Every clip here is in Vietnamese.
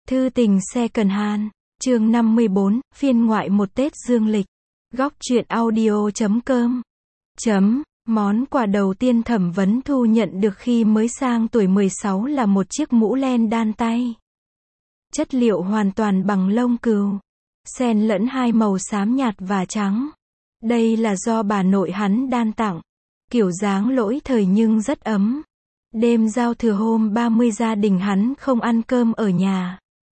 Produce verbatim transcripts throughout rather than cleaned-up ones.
Thư tình second hand, chương năm mươi bốn, phiên ngoại một Tết dương lịch. Góc truyện audio chấm com. Chấm, món quà đầu tiên Thẩm Vấn Thu nhận được khi mới sang tuổi mười sáu là một chiếc mũ len đan tay. Chất liệu hoàn toàn bằng lông cừu, xen lẫn hai màu xám nhạt và trắng. Đây là do bà nội hắn đan tặng, kiểu dáng lỗi thời nhưng rất ấm. Đêm giao thừa hôm ba mươi gia đình hắn không ăn cơm ở nhà.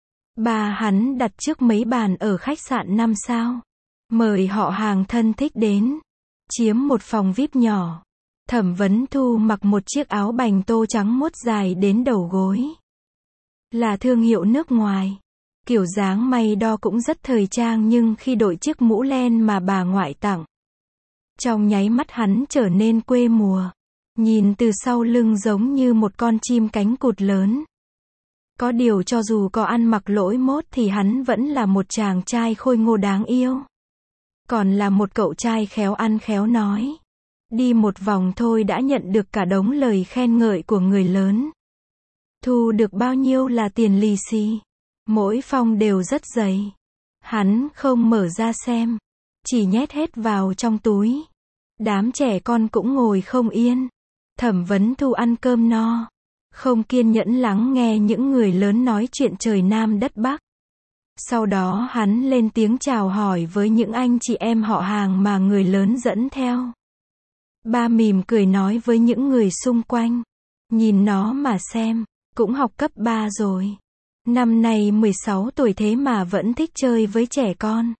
Bà hắn đặt trước mấy bàn ở khách sạn năm sao. Mời họ hàng thân thích đến. Chiếm một phòng vi ai pi nhỏ. Thẩm Vấn Thu mặc một chiếc áo bành tô trắng muốt dài đến đầu gối. Là thương hiệu nước ngoài. Kiểu dáng may đo cũng rất thời trang nhưng khi đội chiếc mũ len mà bà ngoại tặng, trong nháy mắt hắn trở nên quê mùa. Nhìn từ sau lưng giống như một con chim cánh cụt lớn. Có điều cho dù có ăn mặc lỗi mốt thì hắn vẫn là một chàng trai khôi ngô đáng yêu. Còn là một cậu trai khéo ăn khéo nói. Đi một vòng thôi đã nhận được cả đống lời khen ngợi của người lớn. Thu được bao nhiêu là tiền lì xì. Mỗi phong đều rất dày. Hắn không mở ra xem. Chỉ nhét hết vào trong túi. Đám trẻ con cũng ngồi không yên. Thẩm Vấn Thu ăn cơm no. Không kiên nhẫn lắng nghe những người lớn nói chuyện trời Nam đất Bắc. Sau đó hắn lên tiếng chào hỏi với những anh chị em họ hàng mà người lớn dẫn theo. Ba mỉm cười nói với những người xung quanh. Nhìn nó mà xem, cũng học cấp ba rồi. Năm nay mười sáu tuổi thế mà vẫn thích chơi với trẻ con.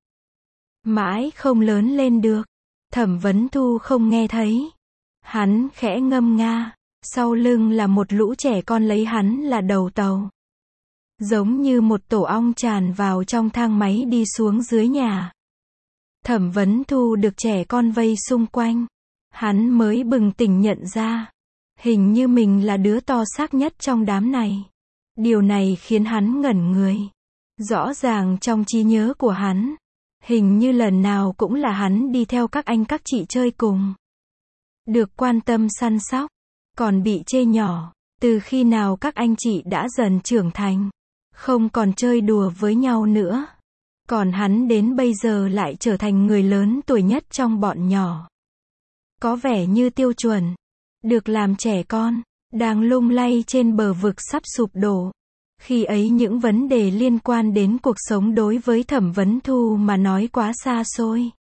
Mãi không lớn lên được. Thẩm Vấn Thu không nghe thấy. Hắn khẽ ngâm nga. Sau lưng là một lũ trẻ con lấy hắn là đầu tàu. Giống như một tổ ong tràn vào trong thang máy đi xuống dưới nhà. Thẩm Vấn Thu được trẻ con vây xung quanh. Hắn mới bừng tỉnh nhận ra. Hình như mình là đứa to xác nhất trong đám này. Điều này khiến hắn ngẩn người. Rõ ràng trong trí nhớ của hắn, hình như lần nào cũng là hắn đi theo các anh các chị chơi cùng. Được quan tâm săn sóc. Còn bị chê nhỏ. Từ khi nào các anh chị đã dần trưởng thành. Không còn chơi đùa với nhau nữa. Còn hắn đến bây giờ lại trở thành người lớn tuổi nhất trong bọn nhỏ. Có vẻ như tiêu chuẩn. Được làm trẻ con. Đang lung lay trên bờ vực sắp sụp đổ. Khi ấy những vấn đề liên quan đến cuộc sống đối với Thẩm Vấn Thu mà nói quá xa xôi.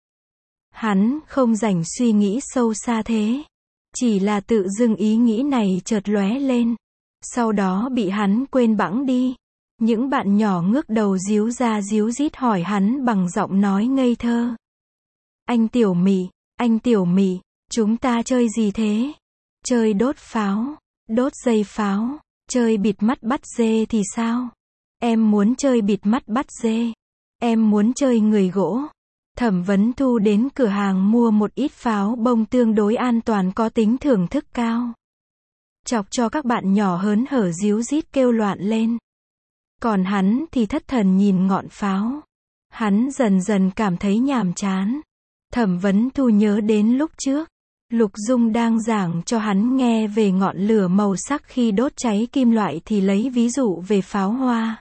Hắn không rảnh suy nghĩ sâu xa thế. Chỉ là tự dưng ý nghĩ này chợt lóe lên. Sau đó bị hắn quên bẵng đi. Những bạn nhỏ ngước đầu díu ra díu dít hỏi hắn bằng giọng nói ngây thơ. Anh Tiểu Mị, anh Tiểu Mị, chúng ta chơi gì thế? Chơi đốt pháo, đốt dây pháo, chơi bịt mắt bắt dê thì sao? Em muốn chơi bịt mắt bắt dê. Em muốn chơi người gỗ. Thẩm Vấn Thu đến cửa hàng mua một ít pháo bông tương đối an toàn có tính thưởng thức cao. Chọc cho các bạn nhỏ hớn hở díu dít kêu loạn lên. Còn hắn thì thất thần nhìn ngọn pháo. Hắn dần dần cảm thấy nhàm chán. Thẩm Vấn Thu nhớ đến lúc trước. Lục Dung đang giảng cho hắn nghe về ngọn lửa màu sắc khi đốt cháy kim loại thì lấy ví dụ về pháo hoa.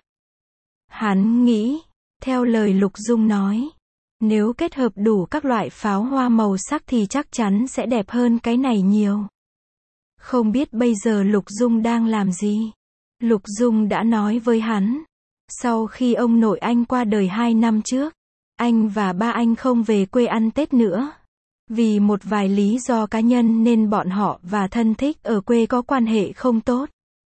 Hắn nghĩ, theo lời Lục Dung nói, nếu kết hợp đủ các loại pháo hoa màu sắc thì chắc chắn sẽ đẹp hơn cái này nhiều. Không biết bây giờ Lục Dung đang làm gì? Lục Dung đã nói với hắn. Sau khi ông nội anh qua đời hai năm trước, anh và ba anh không về quê ăn Tết nữa. Vì một vài lý do cá nhân nên bọn họ và thân thích ở quê có quan hệ không tốt.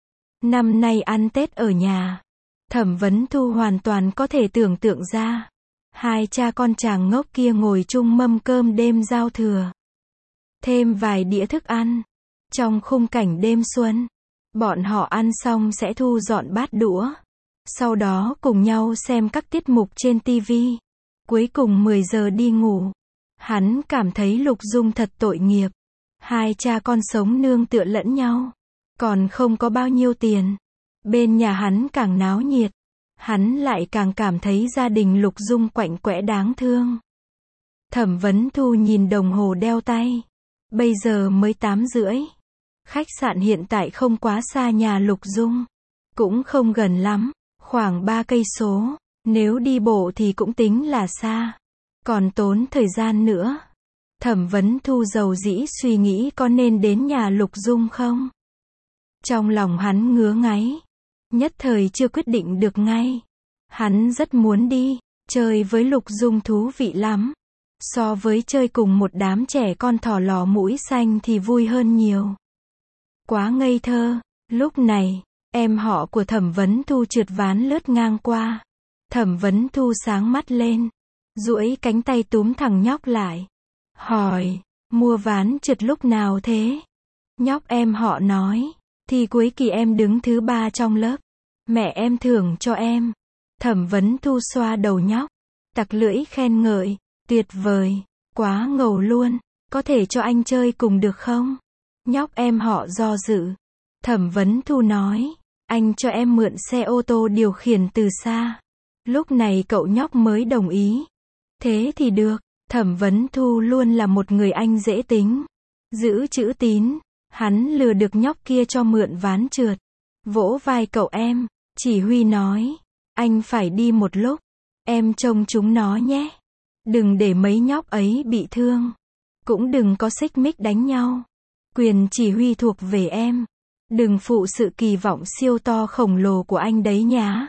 Năm nay ăn Tết ở nhà. Thẩm Vấn Thu hoàn toàn có thể tưởng tượng ra. Hai cha con chàng ngốc kia ngồi chung mâm cơm đêm giao thừa. Thêm vài đĩa thức ăn. Trong khung cảnh đêm xuân. Bọn họ ăn xong sẽ thu dọn bát đũa. Sau đó cùng nhau xem các tiết mục trên tivi. Cuối cùng mười giờ đi ngủ. Hắn cảm thấy Lục Dung thật tội nghiệp. Hai cha con sống nương tựa lẫn nhau. Còn không có bao nhiêu tiền. Bên nhà hắn càng náo nhiệt. Hắn lại càng cảm thấy gia đình Lục Dung quạnh quẽ đáng thương. Thẩm Vấn Thu nhìn đồng hồ đeo tay. Bây giờ mới tám rưỡi. Khách sạn hiện tại không quá xa nhà Lục Dung. Cũng không gần lắm. Khoảng ba cây số, nếu đi bộ thì cũng tính là xa. Còn tốn thời gian nữa. Thẩm Vấn Thu dầu dĩ suy nghĩ có nên đến nhà Lục Dung không? Trong lòng hắn ngứa ngáy. Nhất thời chưa quyết định được ngay. Hắn rất muốn đi, chơi với Lục Dung thú vị lắm. So với chơi cùng một đám trẻ con thỏ lò mũi xanh thì vui hơn nhiều. Quá ngây thơ. Lúc này, em họ của Thẩm Vấn Thu trượt ván lướt ngang qua. Thẩm Vấn Thu sáng mắt lên, duỗi cánh tay túm thằng nhóc lại. Hỏi, mua ván trượt lúc nào thế? Nhóc em họ nói, thì cuối kỳ em đứng thứ ba trong lớp. Mẹ em thưởng cho em. Thẩm Vấn Thu xoa đầu nhóc, tặc lưỡi khen ngợi, tuyệt vời, quá ngầu luôn, có thể cho anh chơi cùng được không? Nhóc em họ do dự. Thẩm Vấn Thu nói, anh cho em mượn xe ô tô điều khiển từ xa. Lúc này cậu nhóc mới đồng ý. Thế thì được. Thẩm Vấn Thu luôn là một người anh dễ tính, giữ chữ tín. Hắn lừa được nhóc kia cho mượn ván trượt. Vỗ vai cậu em, chỉ huy nói, anh phải đi một lúc, em trông chúng nó nhé. Đừng để mấy nhóc ấy bị thương, cũng đừng có xích mích đánh nhau. Quyền chỉ huy thuộc về em. Đừng phụ sự kỳ vọng siêu to khổng lồ của anh đấy nhá.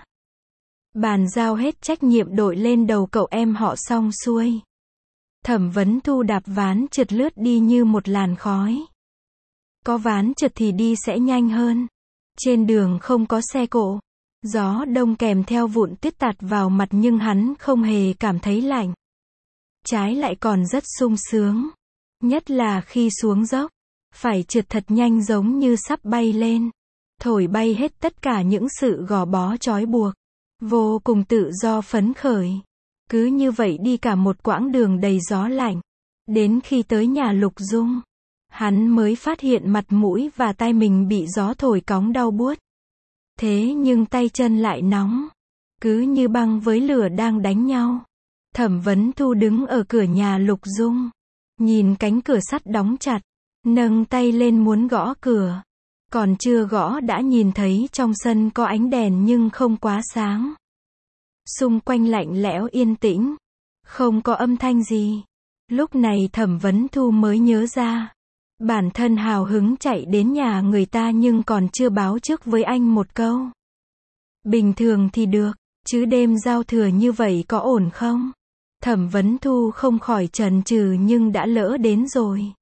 Bàn giao hết trách nhiệm đội lên đầu cậu em họ xong xuôi. Thẩm Vấn Thu đạp ván trượt lướt đi như một làn khói. Có ván trượt thì đi sẽ nhanh hơn. Trên đường không có xe cộ. Gió đông kèm theo vụn tuyết tạt vào mặt nhưng hắn không hề cảm thấy lạnh. Trái lại còn rất sung sướng. Nhất là khi xuống dốc. Phải trượt thật nhanh giống như sắp bay lên. Thổi bay hết tất cả những sự gò bó trói buộc. Vô cùng tự do phấn khởi. Cứ như vậy đi cả một quãng đường đầy gió lạnh. Đến khi tới nhà Lục Dung, hắn mới phát hiện mặt mũi và tai mình bị gió thổi cóng đau buốt. Thế nhưng tay chân lại nóng. Cứ như băng với lửa đang đánh nhau. Thẩm Vấn Thu đứng ở cửa nhà Lục Dung. Nhìn cánh cửa sắt đóng chặt. Nâng tay lên muốn gõ cửa. Còn chưa gõ đã nhìn thấy trong sân có ánh đèn nhưng không quá sáng. Xung quanh lạnh lẽo yên tĩnh. Không có âm thanh gì. Lúc này Thẩm Vấn Thu mới nhớ ra. Bản thân hào hứng chạy đến nhà người ta nhưng còn chưa báo trước với anh một câu. Bình thường thì được, chứ đêm giao thừa như vậy có ổn không? Thẩm Vấn Thu không khỏi chần chừ nhưng đã lỡ đến rồi.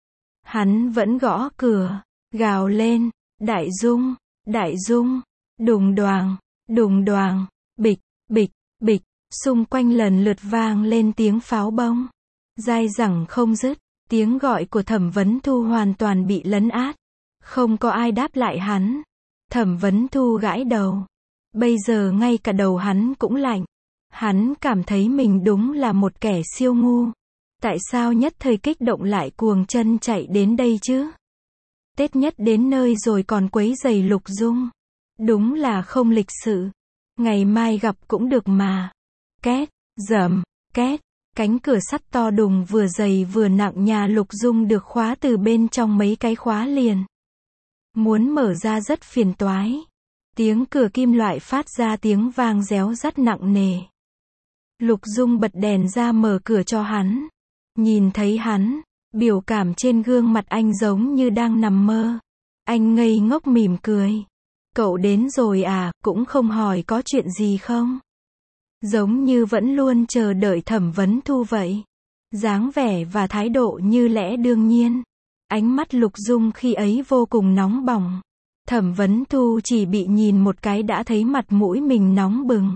Hắn vẫn gõ cửa, gào lên, Đại Dung, Đại Dung, đùng đoàng, đùng đoàng, bịch, bịch, bịch, xung quanh lần lượt vang lên tiếng pháo bông. Dai dẳng không dứt, tiếng gọi của Thẩm Vấn Thu hoàn toàn bị lấn át. Không có ai đáp lại hắn. Thẩm Vấn Thu gãi đầu. Bây giờ ngay cả đầu hắn cũng lạnh. Hắn cảm thấy mình đúng là một kẻ siêu ngu. Tại sao nhất thời kích động lại cuồng chân chạy đến đây chứ? Tết nhất đến nơi rồi còn quấy rầy Lục Dung. Đúng là không lịch sự. Ngày mai gặp cũng được mà. Két, rầm, két. Cánh cửa sắt to đùng vừa dày vừa nặng nhà Lục Dung được khóa từ bên trong mấy cái khóa liền. Muốn mở ra rất phiền toái. Tiếng cửa kim loại phát ra tiếng vang réo rắt nặng nề. Lục Dung bật đèn ra mở cửa cho hắn. Nhìn thấy hắn, biểu cảm trên gương mặt anh giống như đang nằm mơ. Anh ngây ngốc mỉm cười. Cậu đến rồi à, cũng không hỏi có chuyện gì không? Giống như vẫn luôn chờ đợi Thẩm Vấn Thu vậy. Dáng vẻ và thái độ như lẽ đương nhiên. Ánh mắt Lục Dung khi ấy vô cùng nóng bỏng. Thẩm Vấn Thu chỉ bị nhìn một cái đã thấy mặt mũi mình nóng bừng.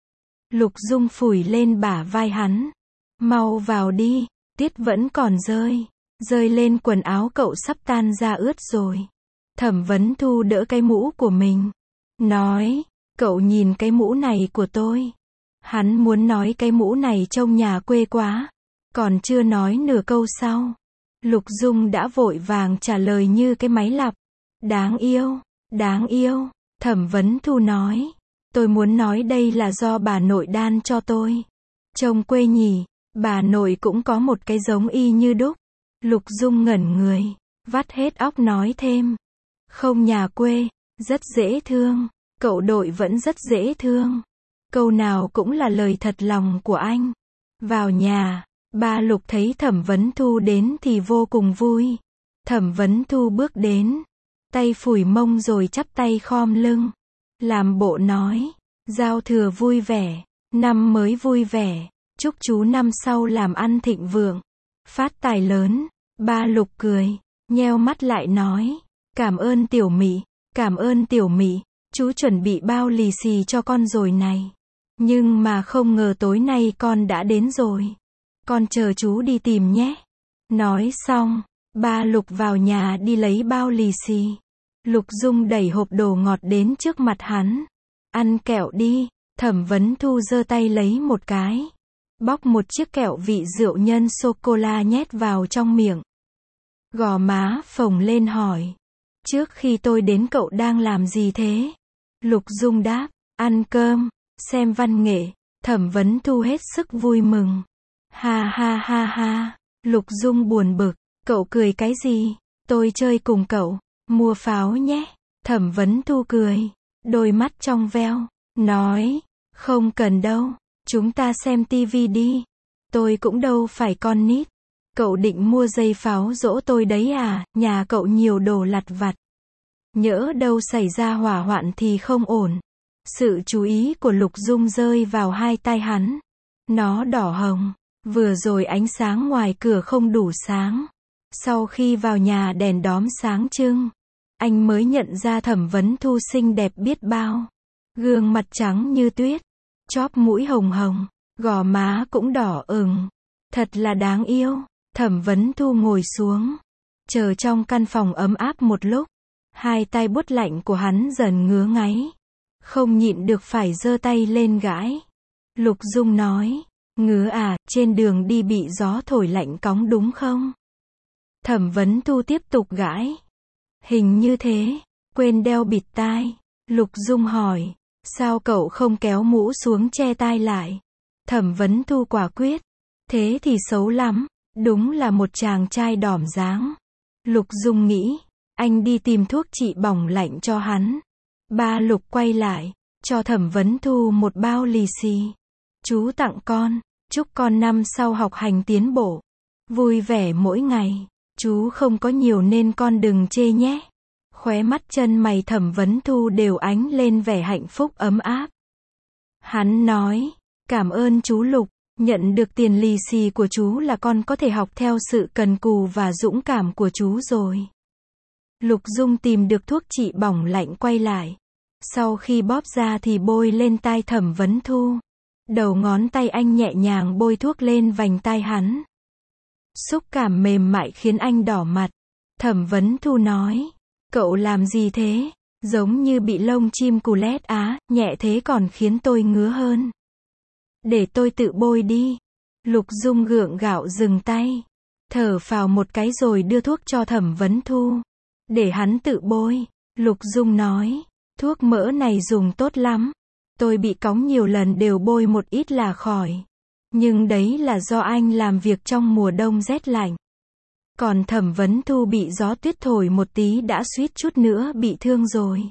Lục Dung phủi lên bả vai hắn. Mau vào đi, tiết vẫn còn rơi. Rơi lên quần áo cậu sắp tan ra ướt rồi. Thẩm Vấn Thu đỡ cái mũ của mình. Nói, cậu nhìn cái mũ này của tôi. Hắn muốn nói cái mũ này trông nhà quê quá. Còn chưa nói nửa câu sau. Lục Dung đã vội vàng trả lời như cái máy lặp. Đáng yêu, đáng yêu. Thẩm Vấn Thu nói. Tôi muốn nói đây là do bà nội đan cho tôi. Trông quê nhỉ, bà nội cũng có một cái giống y như đúc. Lục Dung ngẩn người, vắt hết óc nói thêm. Không nhà quê, rất dễ thương. Cậu đội vẫn rất dễ thương. Câu nào cũng là lời thật lòng của anh. Vào nhà, ba Lục thấy Thẩm Vấn Thu đến thì vô cùng vui. Thẩm Vấn Thu bước đến, tay phủi mông rồi chắp tay khom lưng, làm bộ nói, giao thừa vui vẻ, năm mới vui vẻ, chúc chú năm sau làm ăn thịnh vượng, phát tài lớn. Ba Lục cười, nheo mắt lại nói, cảm ơn tiểu Mị, cảm ơn tiểu Mị, chú chuẩn bị bao lì xì cho con rồi này. Nhưng mà không ngờ tối nay con đã đến rồi. Con chờ chú đi tìm nhé. Nói xong, ba Lục vào nhà đi lấy bao lì xì. Lục Dung đẩy hộp đồ ngọt đến trước mặt hắn. Ăn kẹo đi. Thẩm Vấn Thu giơ tay lấy một cái, bóc một chiếc kẹo vị rượu nhân sô-cô-la nhét vào trong miệng. Gò má phồng lên hỏi, trước khi tôi đến cậu đang làm gì thế? Lục Dung đáp, ăn cơm, xem văn nghệ. Thẩm Vấn Thu hết sức vui mừng. Ha ha ha ha. Lục Dung buồn bực, cậu cười cái gì? Tôi chơi cùng cậu, mua pháo nhé. Thẩm Vấn Thu cười, đôi mắt trong veo, nói, không cần đâu, chúng ta xem tivi đi. Tôi cũng đâu phải con nít. Cậu định mua dây pháo giỗ tôi đấy à? Nhà cậu nhiều đồ lặt vặt, nhỡ đâu xảy ra hỏa hoạn thì không ổn. Sự chú ý của Lục Dung rơi vào hai tay hắn. Nó đỏ hồng. Vừa rồi ánh sáng ngoài cửa không đủ sáng. Sau khi vào nhà đèn đóm sáng trưng, anh mới nhận ra Thẩm Vấn Thu xinh đẹp biết bao. Gương mặt trắng như tuyết, chóp mũi hồng hồng, gò má cũng đỏ ửng. Thật là đáng yêu. Thẩm Vấn Thu ngồi xuống, chờ trong căn phòng ấm áp một lúc. Hai tay buốt lạnh của hắn dần ngứa ngáy, không nhịn được phải giơ tay lên gãi. Lục Dung nói, ngứa à, trên đường đi bị gió thổi lạnh cóng đúng không? Thẩm Vấn Thu tiếp tục gãi. Hình như thế, quên đeo bịt tai. Lục Dung hỏi, sao cậu không kéo mũ xuống che tai lại? Thẩm Vấn Thu quả quyết, thế thì xấu lắm, đúng là một chàng trai đỏm dáng. Lục Dung nghĩ, anh đi tìm thuốc trị bỏng lạnh cho hắn. Ba Lục quay lại, cho Thẩm Vấn Thu một bao lì xì. Chú tặng con, chúc con năm sau học hành tiến bộ, vui vẻ mỗi ngày. Chú không có nhiều nên con đừng chê nhé. Khóe mắt chân mày Thẩm Vấn Thu đều ánh lên vẻ hạnh phúc ấm áp. Hắn nói, cảm ơn chú Lục, nhận được tiền lì xì của chú là con có thể học theo sự cần cù và dũng cảm của chú rồi. Lục Dung tìm được thuốc trị bỏng lạnh quay lại. Sau khi bóp ra thì bôi lên tai Thẩm Vấn Thu. Đầu ngón tay anh nhẹ nhàng bôi thuốc lên vành tai hắn. Xúc cảm mềm mại khiến anh đỏ mặt. Thẩm Vấn Thu nói, cậu làm gì thế? Giống như bị lông chim cù lét á, nhẹ thế còn khiến tôi ngứa hơn. Để tôi tự bôi đi. Lục Dung gượng gạo dừng tay, thở phào một cái rồi đưa thuốc cho Thẩm Vấn Thu. Để hắn tự bôi. Lục Dung nói, thuốc mỡ này dùng tốt lắm. Tôi bị cóng nhiều lần đều bôi một ít là khỏi. Nhưng đấy là do anh làm việc trong mùa đông rét lạnh. Còn Thẩm Vấn Thu bị gió tuyết thổi một tí đã suýt chút nữa bị thương rồi.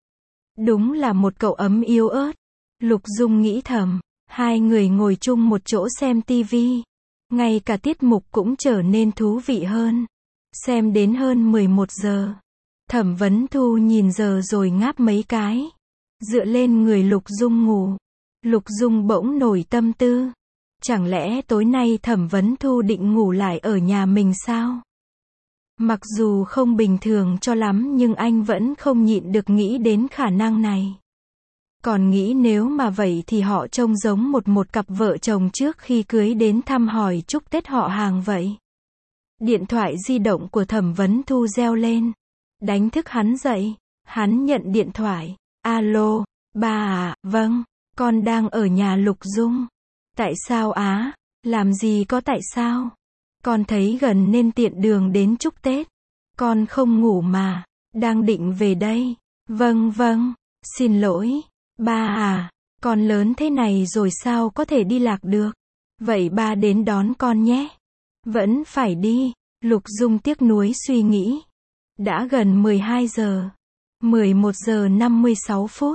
Đúng là một cậu ấm yếu ớt. Lục Dung nghĩ thầm. Hai người ngồi chung một chỗ xem tivi. Ngay cả tiết mục cũng trở nên thú vị hơn. Xem đến hơn mười một giờ. Thẩm Vấn Thu nhìn giờ rồi ngáp mấy cái. Dựa lên người Lục Dung ngủ. Lục Dung bỗng nổi tâm tư. Chẳng lẽ tối nay Thẩm Vấn Thu định ngủ lại ở nhà mình sao? Mặc dù không bình thường cho lắm nhưng anh vẫn không nhịn được nghĩ đến khả năng này. Còn nghĩ nếu mà vậy thì họ trông giống một một cặp vợ chồng trước khi cưới đến thăm hỏi chúc Tết họ hàng vậy. Điện thoại di động của Thẩm Vấn Thu reo lên. Đánh thức hắn dậy. Hắn nhận điện thoại. Alo, ba à, vâng, con đang ở nhà Lục Dung. Tại sao á? Làm gì có tại sao? Con thấy gần nên tiện đường đến chúc Tết. Con không ngủ mà, đang định về đây. Vâng vâng, xin lỗi. Ba à, con lớn thế này rồi sao có thể đi lạc được? Vậy ba đến đón con nhé. Vẫn phải đi. Lục Dung tiếc nuối suy nghĩ. Đã gần mười hai giờ. mười một giờ năm mươi sáu phút.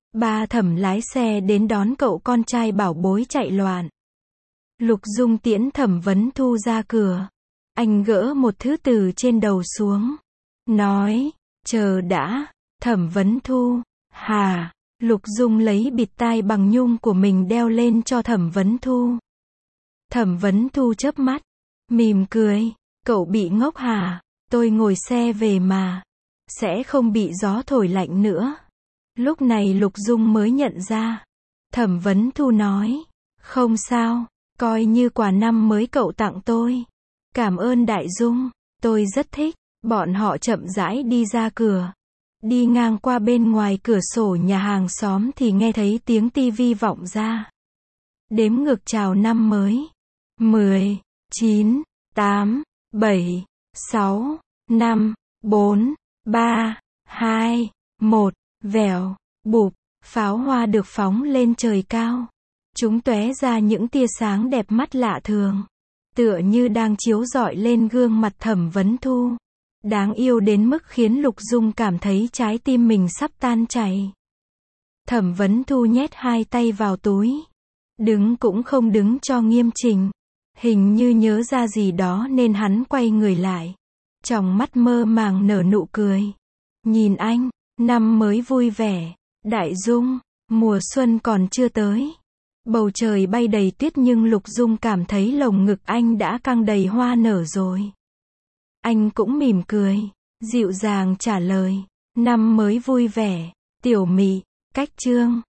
Ba Thẩm lái xe đến đón cậu con trai bảo bối chạy loạn. Lục Dung tiễn Thẩm Vấn Thu ra cửa. Anh gỡ một thứ từ trên đầu xuống. Nói, chờ đã, Thẩm Vấn Thu. Hà, Lục Dung lấy bịt tai bằng nhung của mình đeo lên cho Thẩm Vấn Thu. Thẩm Vấn Thu chớp mắt, mỉm cười, cậu bị ngốc hả? Tôi ngồi xe về mà, sẽ không bị gió thổi lạnh nữa. Lúc này Lục Dung mới nhận ra. Thẩm Vấn Thu nói, không sao, coi như quà năm mới cậu tặng tôi. Cảm ơn Đại Dung, tôi rất thích. Bọn họ chậm rãi đi ra cửa. Đi ngang qua bên ngoài cửa sổ nhà hàng xóm thì nghe thấy tiếng tivi vọng ra. Đếm ngược chào năm mới. mười, chín, tám, bảy, sáu, năm, bốn, ba, hai, một, vèo, bụp, pháo hoa được phóng lên trời cao. Chúng tóe ra những tia sáng đẹp mắt lạ thường, tựa như đang chiếu rọi lên gương mặt Thẩm Vấn Thu. Đáng yêu đến mức khiến Lục Dung cảm thấy trái tim mình sắp tan chảy. Thẩm Vấn Thu nhét hai tay vào túi. Đứng cũng không đứng cho nghiêm chỉnh. Hình như nhớ ra gì đó nên hắn quay người lại. Tròng mắt mơ màng nở nụ cười. Nhìn anh, năm mới vui vẻ. Đại Dung, mùa xuân còn chưa tới. Bầu trời bay đầy tuyết nhưng Lục Dung cảm thấy lồng ngực anh đã căng đầy hoa nở rồi. Anh cũng mỉm cười, dịu dàng trả lời. Năm mới vui vẻ, tiểu mị, cách chương.